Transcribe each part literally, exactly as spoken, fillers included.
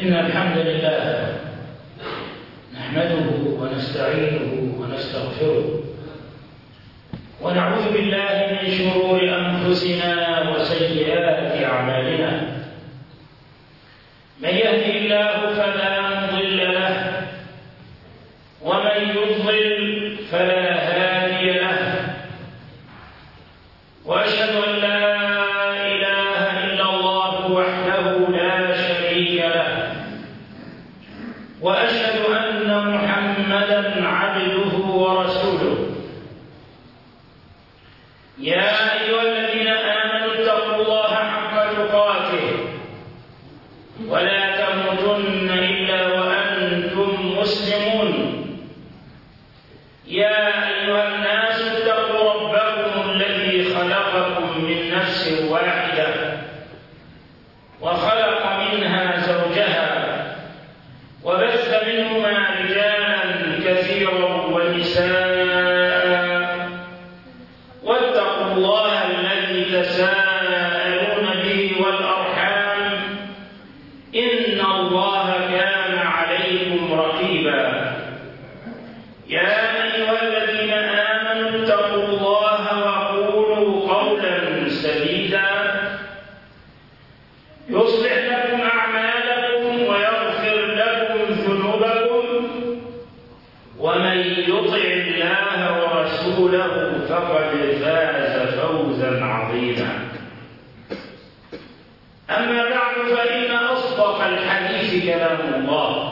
إن الحمد لله نحمده ونستعينه ونستغفره ونعوذ بالله من شرور أنفسنا وسيئات أعمالنا. من يهده الله فلا مضل له ومن يضلل فلا هادي له، وأشهد أن لا إله إلا الله وحده لا شريك له، وأشهد أن محمدًا عبده ورسوله. يا أيها الذين آمنوا اتقوا الله حق تقاته ولا تموتن إلا وأنتم مسلمون. يا أيها الناس اتقوا ربكم الذي خلقكم من نفس واحدة وخلق منها زوجها وبث منهما رجالا كثيرا ونساء، واتقوا الله الذي تساءلون به والأرحام إن الله كان عليكم رقيبا. يا أيها الذين آمنوا اتقوا الله وقولوا قولا سديدا يصلح لكم أعمالكم ويغفر لكم ذنوبكم، ومن يطع الله ورسوله فقد فاز فوزا عظيما. أما بعد، فإن أصدق الحديث كلام الله،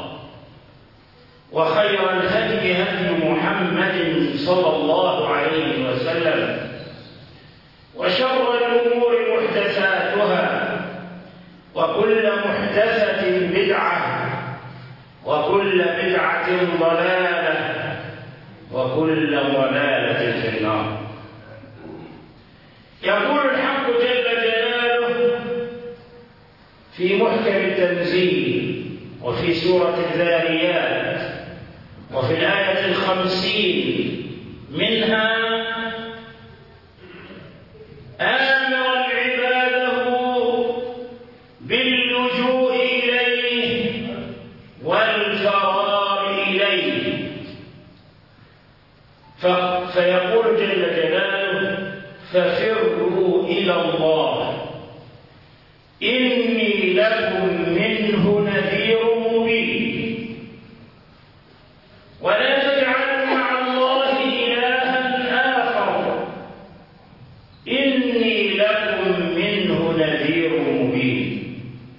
وخير الهدي هدي محمد صلى الله عليه وسلم، وشر الأمور محدثاتها، وكل محدثة بدعة، وكل بدعة ضلالة، وكل ضلالة في النار. يقول الحق جل جلاله في محكم التنزيل وفي سورة الذاريات وفي الآية الخمسين منها: آمرا عباده باللجوء إليه والفرار إليه. فيقول جل جلاله: ففروا إلى الله إني لكم منه نذير مبين، ولا تجعلوا مع الله إلها آخر إني لكم منه نذير مبين.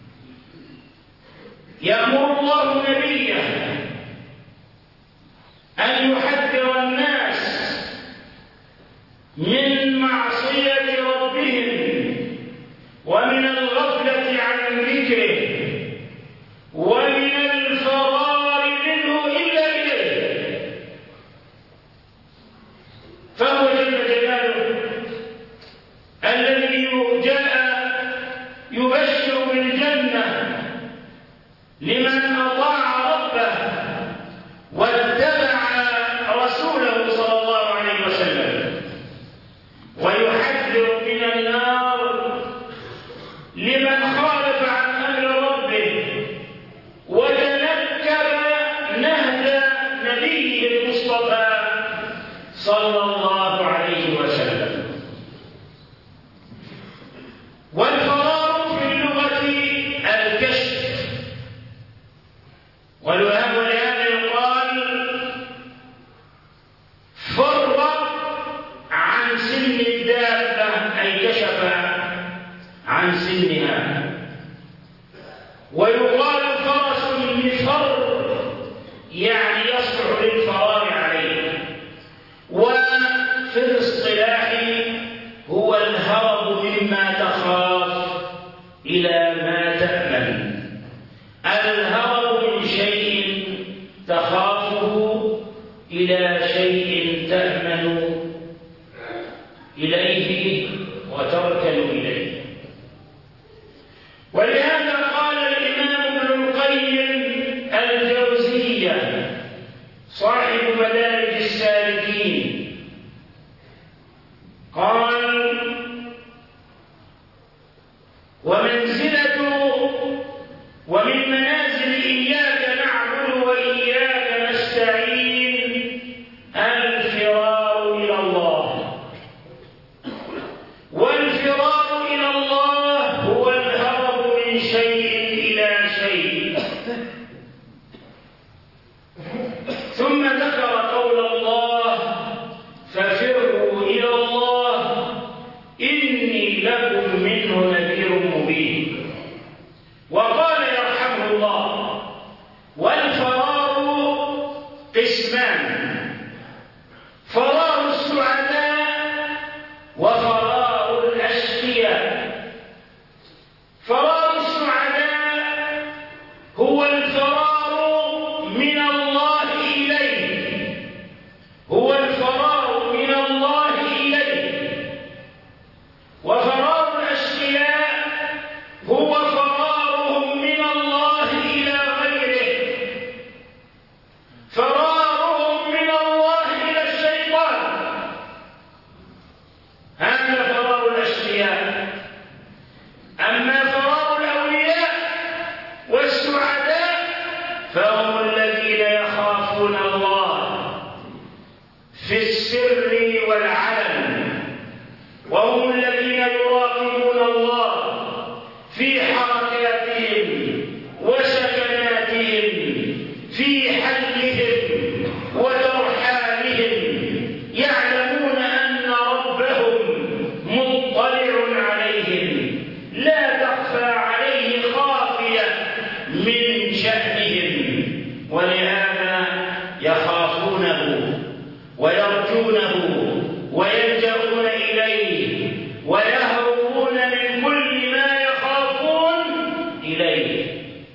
يأمر الله نبيه أن يحذر الناس من معصية ربهم ومن الغفلة عن ذكره ومن الفرار منه إلا إليه. فهو جل جلاله الذي جاء يبشر بالجنة لمن أطاع ربه واتبع رسوله صلى الله عليه وسلم، ويحذر من النار لمن خالف عن أمر ربه وتنكر نهج نبيه المصطفى صلى الله عليه وسلم. والفرار في اللغة الكشف، ولهذا يقال فر عن سن الدابة، أي كشف عن سنها. ويقال فرس مفر، يعني يصلح للفرار عليه. وفي الاصطلاح هو الهرب مما تخاف إلى ما تأمن. الهرب من شيء تخافه إلى شيء تأمن إليه وتركن إليه. ولهذا قال الإمام ابن القيم الجوزية صاحب مدارج السالكين، قال: ومنزلة ومن منازل نوعان: فرار السعداء وفرار الأشقياء. فرار السعداء هو الفرار من الله إليه، هو الفرار من الله إليه. وفرار الأشقياء هو فرارهم من الله إلى غيره، فرارهم من الله إلى الشيطان. هذا فرار الأشقياء. أما فرار الأولياء والسعداء فهم الذين يخافون الله في السر والعلن، وهم الذين يراقبون الله في حركاتهم وسكناتهم، في حلهم وترحالهم، يعلمون أن ربهم مطلع عليهم، لا تخفى عليه خافية من شأنهم، ولهذا يخافونه ويرجونه ويلجؤون إليه ويهربون من كل ما يخافون إليه.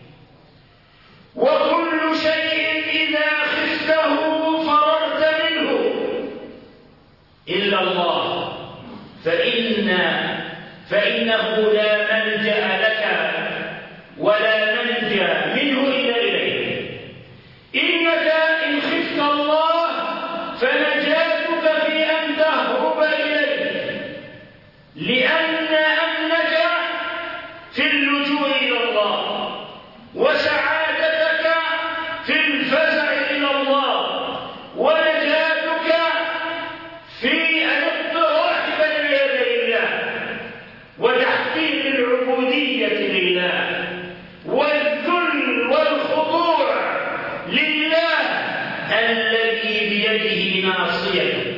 وكل شيء إذا خفته فررت منه إلا الله، فإن فإنه لا ملجأ لك ولا منجا منه إلا إليه. إنك إن خفت الله فنجاتك في أن تهرب إليه، لأن أمنك في اللجوء إلى الله، وسعادتك في الفزع إلى الله، ونجاتك في الاضطراح بين يدي الله، وتحقيق العبودية لله، والذل والخضوع لله الذي بيده ناصيته،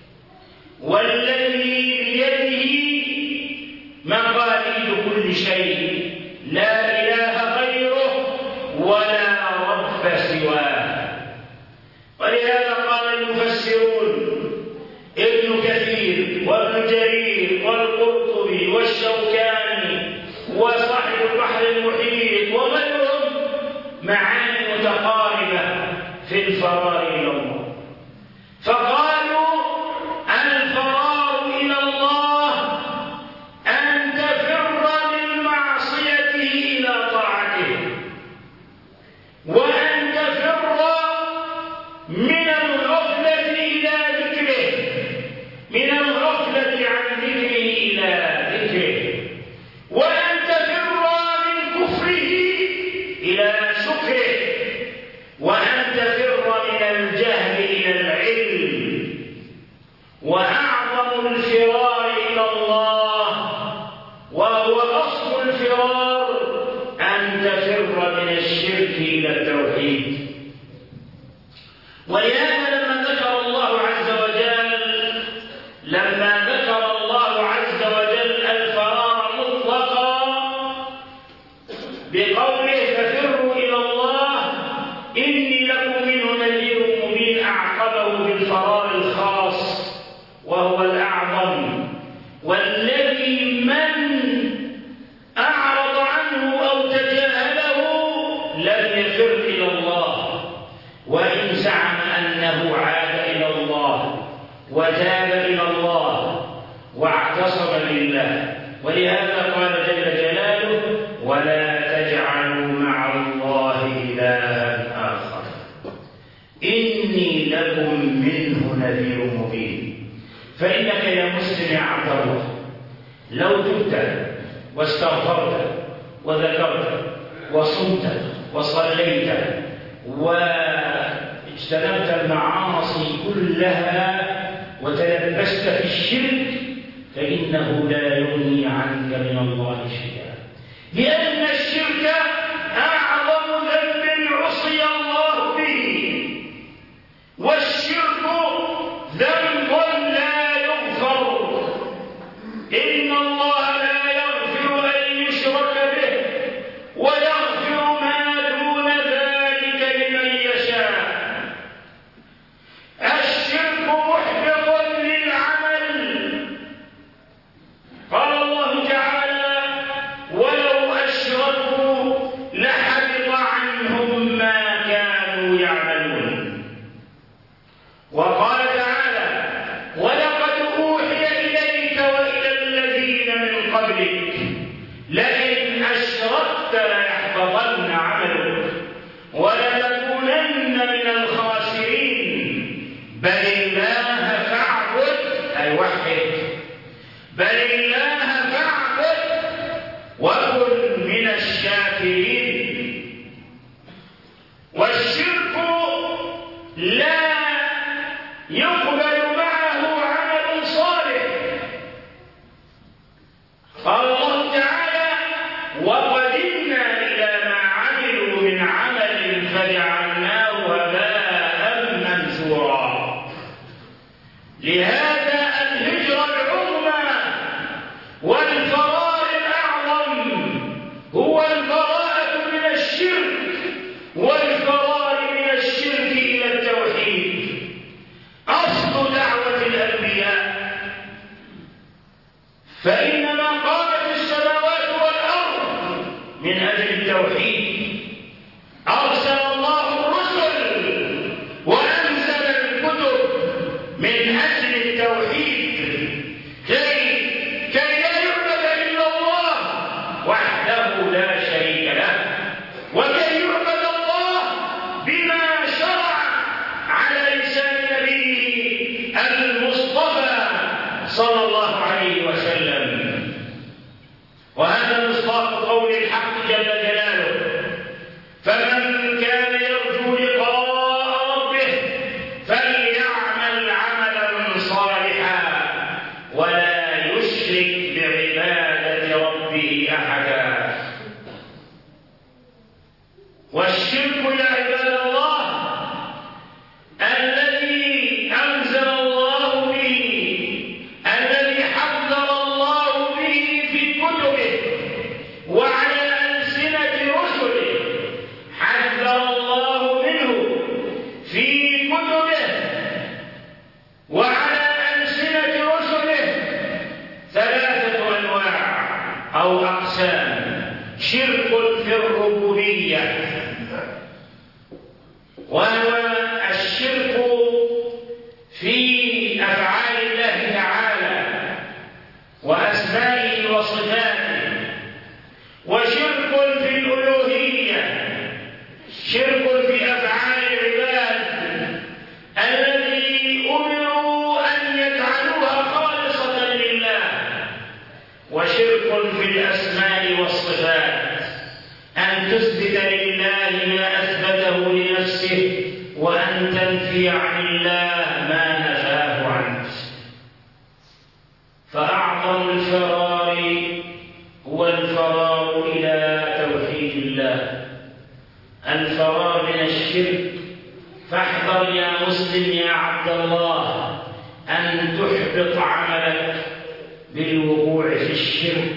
والذي بيده مقاليد كل شيء، لا إله غيره ولا رب سواه. ولهذا قال المفسرون ابن كثير وابن جرير والقرطبي والشوكاني وصاحب البحر المحيط وغيرهم معاني متقاربة في الفرار إلى الله، فقالوا الفرار إلى الله أن تفر من معصيته إلى طاعته، وأن تفر من الغفلة إلى ذكره، من الغفلة عن ذكره إلى ذكره، وأن تفر من كفره إلى شكره، وأن تفر من الجهل إلى العلم. وأعظم الفرار إلى الله وهو أصل الفرار أن تفر من الشرك إلى التوحيد. ولهذا لما ذكر الله عز وجل لما ذكر الله عز وجل الفرار مطلقا بقوله ففروا إلى الله إني لكم منه نذير مبين، أعقبه بالفرار الخاص وهو الأعظم، والذي من أعرض عنه أو تجاهله لم يفر إلى الله، وإن زعم أنه عاد إلى الله وتاب إلى الله واعتصم بالله. ولهذا قال جل جلاله ولا تجعلوا مع الله إلها آخر إني لكم منه نذير مبين. فإنك يا مسلم يا عبد الله لو تبت واستغفرت وذكرت وصمت وصليت واجتنبت المعاصي كلها وتلبست في الشرك فإنه لا يغني عنك من الله شيئا، لأن الشرك أعظم ذنب عصي الله به، والشرك ذنب لا يغفر. إن الله لا يغفر أن يشرك به ويغفر ما دون ذلك لمن يشاء. يقبل معه عمل صالح. قال الله تعالى: وقدمنا إلى ما عملوا من عمل فجعلناه هباء منثورا. لهذا الهجرة العظمى والفرار الأعظم هو البراءة من الشرك والفرار من الشرك إلى التوحيد. أصل دعوة الأنبياء، فإنما قامت السماوات والأرض من أجل التوحيد. أرسل الله الرسل وأنزل الكتب من أجل التوحيد، كي كي لا يعبد إلا الله وحده لا شريك له، وكي يعبد الله بما شرع على لسان نبيه المصطفى صلى الله عليه وسلم. وهذا مصداق قول الحق جل جلاله: فمن كان يرجو لقاء ربه فليعمل عملا صالحا ولا يشرك بعبادة ربه أحدا. والشرك يا عباد الله الذي أنزل الله به، الذي حذر الله به في كتبه وعلى ألسنة رسله، حذر الله منه في كتبه وعلى ألسنة رسله ثلاثة أنواع أو أقسام: شرك في الربوبية، وهو الشرك في أفعال الله تعالى وأسمائه وصفاته، وشرك في الألوهية، شرك في أفعال العباد الذي أمروا أن يجعلوها خالصة لله، وشرك في الأسماء والصفات، أن تثبت لله ما أثبته لنفسه وأن تنفي عن الله ما نفاه عنه. فأعظم الفرار هو الفرار إلى توحيد الله، الفرار من الشرك. فاحذر يا مسلم يا عبد الله أن تحبط عملك بالوقوع في الشرك،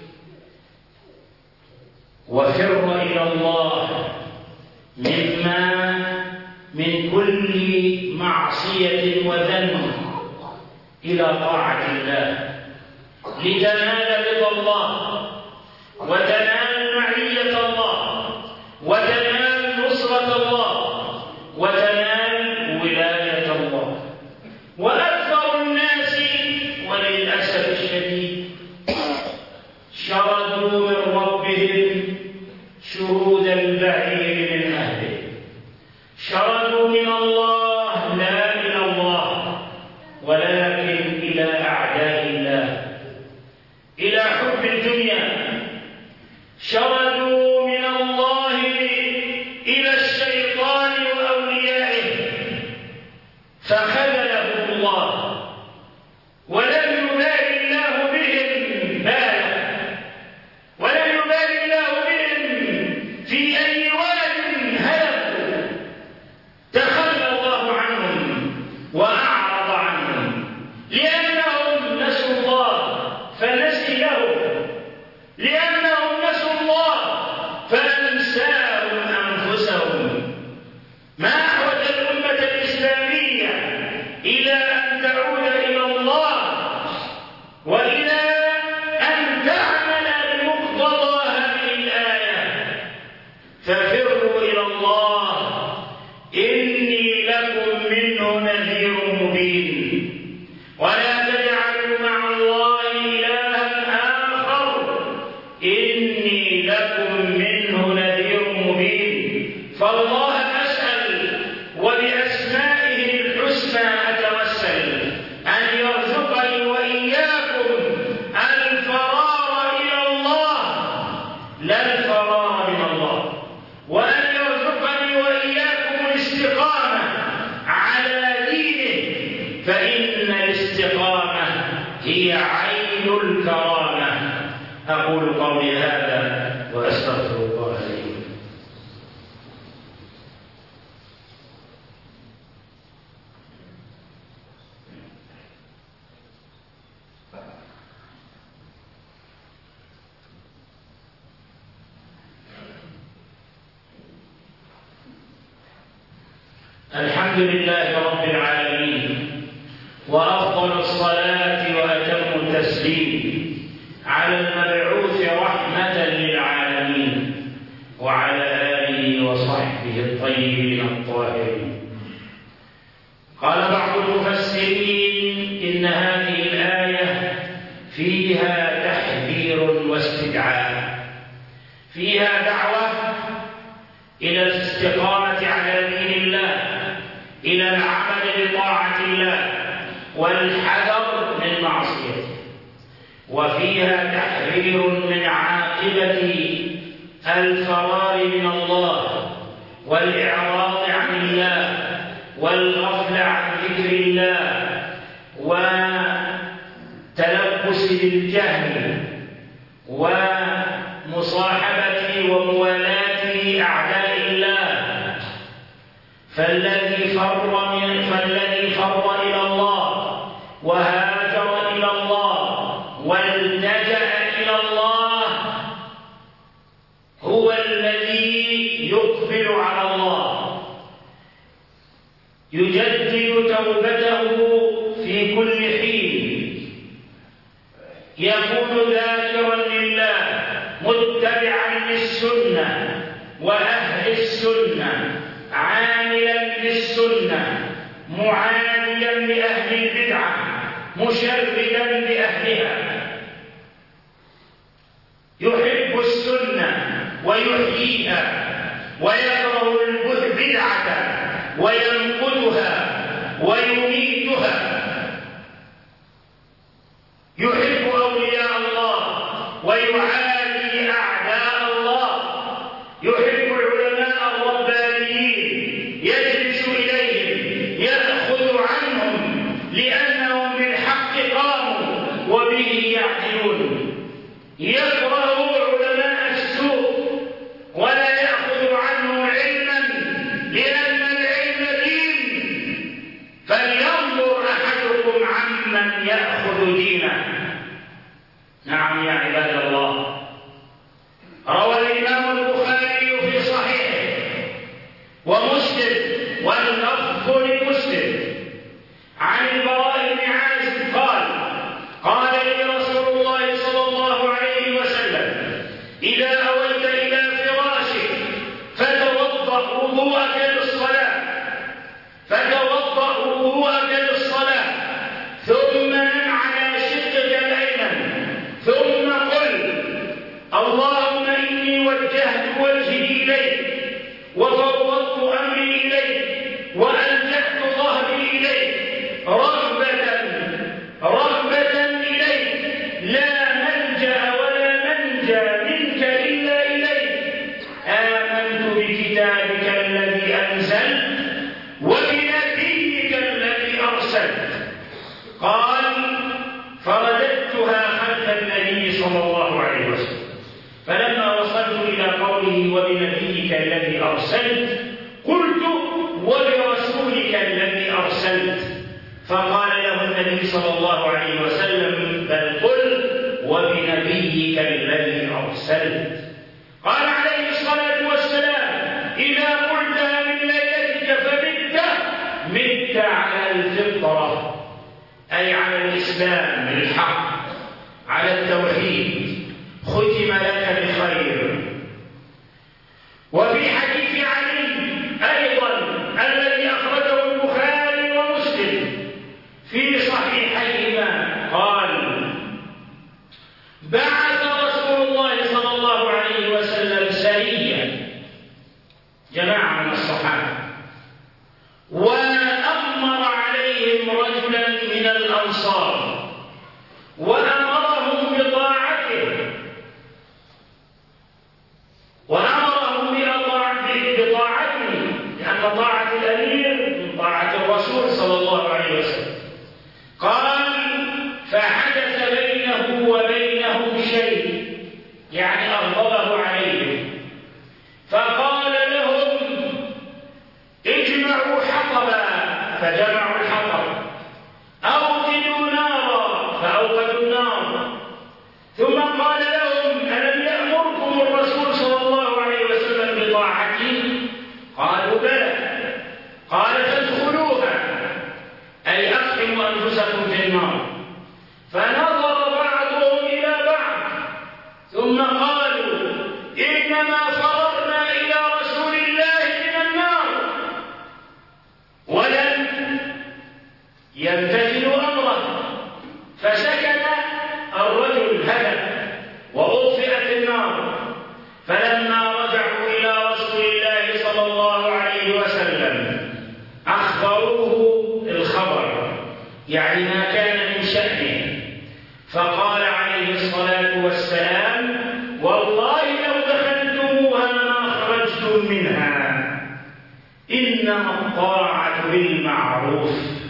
وفر إلى الله مما من كل معصية وذنب إلى طاعة الله، لتنال رضا الله وتنال معية الله وتنال نصرة الله وتنال ولاية الله. وأكثر الناس وللأسف الشديد شردوا من ربهم شرود البعير من أهله، شردوا من الله لا إلى الله ولكن إلى أعداء الله، إلى حب الدنيا. شردوا من الله إلى الشيطان وأوليائه فخذلهم الله، ولم يبالي الله بهم بالا، ولم يبالي الله بهم في أي واد هلكوا. تخلى الله عنهم وأعرض عنهم لأنهم نسوا الله فنسيهم، لأنهم نسوا الله فأنساهم أنفسهم. ما أحوج الأمة الإسلامية إلى أن تعود إلى الله وإلى أن تعمل بمقتضى هذه الآية: ففروا إلى الله إني لكم منه نذير مبين، ولا تجعلوا مع الله إلها آخر إني لكم منه نذير مبين. فالله أسأل وبأسمائه الحسنى أتوسل أن يرزقني وإياكم الفرار إلى الله لا الفرار من الله، وأن يرزقني وإياكم الاستقامة على دينه فإن الاستقامة هي عين الكرامة. أقول قولي هذا وأستغفر الله لي. الحمد لله رب العالمين، وأفضل الصلاة وأتم التسليم على المبعوث رحمة للعالمين وعلى آله وصحبه الطيبين الطاهرين. قال بعض المفسرين إن هذه الآية فيها تحذير واستدعاء، فيها دعوة إلى الاستقامة على دين الله، إلى العمل بطاعة الله والحذر من معصيته، وفيها تحذير من عاقبة الفرار من الله والإعراض عن الله والغفل عن ذكر الله وتلبس بالجهل ومصاحبة وموالاة أعداء الله. فالذي فر من فالذي فر إلى الله وهاجر إلى الله والتجأ إلى الله هو الذي يقبل على الله، يجدد توبته في كل حين، يكون ذاكرا لله متبعا للسنة وأهل السنة، عاملا بالسنة، معاديا لأهل البدعة، مشردا لأهلها، يحب السنة ويحييها ويكره البدعة وينقضها ويميتها، يحب أولياء الله ويعادي أعداء الله، يحب العلماء الربانيين يجلس إليهم يأخذ عنهم لأنهم بالحق قاموا وبه يعدلون، يكره علماء السوء ولا يأخذ عنهم علما لأن العلم دين، فلينظر أحدكم عمن يأخذ دينه. نعم يا عباد الله، روى الإمام البخاري في صحيحه ومسلم واللفظ لمسلم عن البراء بن عازب قال: قال لي رسول الله صلى الله عليه وسلم: إذا أويت إلى فراشك فتوضأ وضوءك للصلاة فتوضأ وضوءك للصلاة ثم نم على شقك الأيمن ثم قل: اللهم إني وجهت وجهي إليك وفوضت أمري إليك وألجأت ظهري إليك رغبة رغبة إليك لا ملجأ ولا منجا منك إلا إليك، آمنت بكتابك الذي أنزلت وبنبيك الذي أرسلت. قال: فرددتها خلف النبي صلى الله عليه وسلم، فلما وصلت إلى قوله وبنبيك الذي أرسلت قلت: وبرسولك الذي أرسلت. فقال له النبي صلى الله عليه وسلم: بل قل وبنبيك الذي أرسلت. قال عليه الصلاة والسلام: إذا قلتها من ليلتك فمت مت على الفطرة، أي على الإسلام الحق، على التوحيد، ختم لك بخير. وفي حديث علي أيضا الذي أخرجه البخاري ومسلم في صحيحيهما قال: بعث رسول الله صلى الله عليه وسلم سريا، جماعة من الصحابة، وأمر عليهم رجلا من الأنصار وأمرهم بطاعته وأمرهم بطاعته لأن طاعة الأمير من طاعة الرسول صلى الله عليه وسلم، الحطب أوقدوا نارا فأوقدوا النار ثم قال لهم ألم يأمركم الرسول صلى الله عليه وسلم بطاعته؟ قالوا بلى. قال فادخلوها أي أقحموا أنفسكم في النار. فنظر بعضهم إلى بعض ثم قالوا إنما فررنا إلى رسول الله من النار، ولم يمتثلوا أمره. فسكن الرجل هدف وأطفئت النار. فلما رجعوا إلى رسول الله صلى الله عليه وسلم أخبروه الخبر، يعني ما كان من شأنه. فقال عليه الصلاة والسلام والله لو دخلتموها ما خرجتم منها، إنما الطاعة بالمعروف.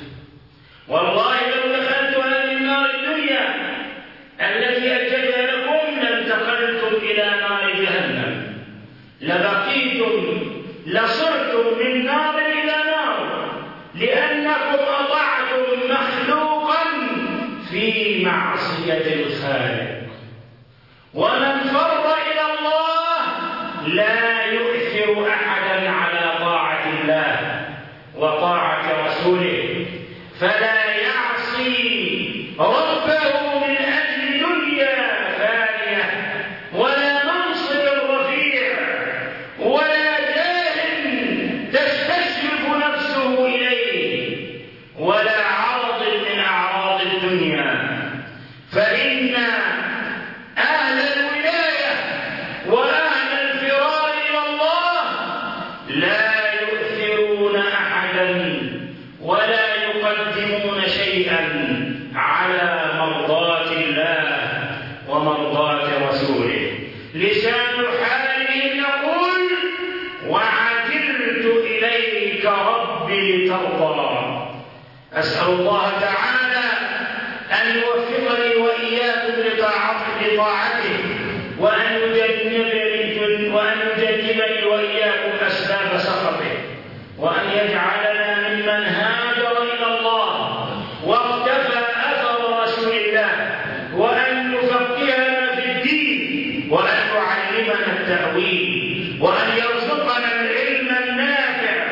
والله لو دخلت هذه النار الدنيا التي أجدها لكم لانتقلتم إلى نار جهنم، لبقيتم لصرتم من نار إلى نار، لأنكم أطعتم مخلوقا في معصية الخالق. ومن فر إلى الله لا يؤثر أحدا على طاعة الله وطاعة رسوله، فلا يعصي ربه من أجل دنيا فانية ولا منصب رفيع ولا جاه تستشرف نفسه إليه ولا عرض من أعراض الدنيا. فإن أهل الولاية وأهل الفرار إلى الله لا يؤثرون أحدا ولا يقدمون شيئا على مرضاة الله ومرضاة رسوله. لسان حالهم يقول وعجلت إليك ربي لترضى. أسأل الله تعالى أن يوفقني وإياكم لطاعته وأن يجنبني وأن يجنبني وإياكم أسباب سخطه، وأن يجعلنا ممن هاجر إلى الله واقتفى أثر رسول الله، وأن يفقهنا في الدين، وأن يعلمنا التأويل، وأن يرزقنا العلم النافع،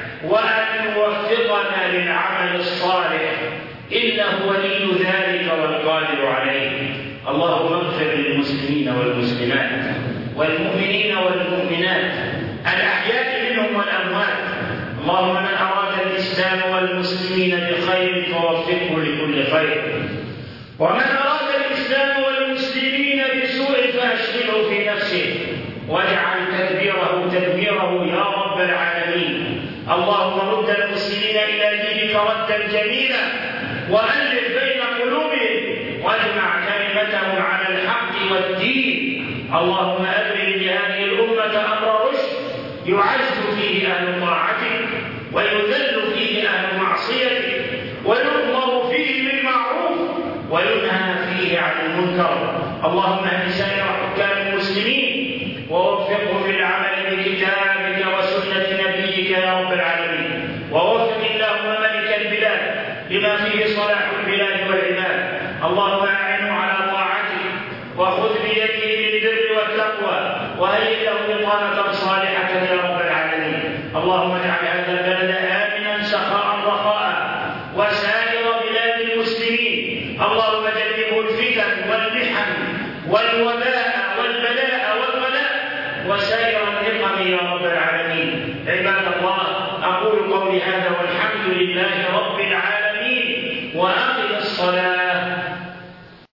وأن يوفقنا للعمل الصالح، إنه ولي ذلك والقادر عليه. اللهم اغفر للمسلمين والمسلمات والمؤمنين والمؤمنات الأحياء منهم والأموات. اللهم من أراد الإسلام والمسلمين بخير فوفقه لكل خير، ومن أراد الإسلام والمسلمين بسوء فأشغله في نفسه واجعل تدبيره تدميره يا رب العالمين. اللهم رد المسلمين إلى دينك ردا جميلا، وألف بين قلوبهم واجمع كلمتهم على الحق والدين. اللهم أبرم لهذه الأمة أمر رشد يعز فيه أهل طاعتك ويذل فيه أهل معصيتك، ويؤمر فيه بالمعروف وينهى فيه عن المنكر. اللهم اهد سائر حكام المسلمين ووفقه للعمل بكتابك وسنة نبيك يا رب العالمين، ووفق اللهم ملك البلاد لما فيه صلاح البلاد والعباد. اللهم أعنه على طاعتك وخذ بيده للبر والتقوى وهيئ له بطانة صالحة يا رب العالمين. اللهم اجعل هذا البلد آمنا سخاء رخاء وسائر بلاد المسلمين. اللهم جنبه الفتن والمحن والوباء والبلاء والغلاء وسائر النقم يا رب العالمين. عباد الله، أقول قولي هذا والحمد لله رب العالمين، وأقم الصلاة.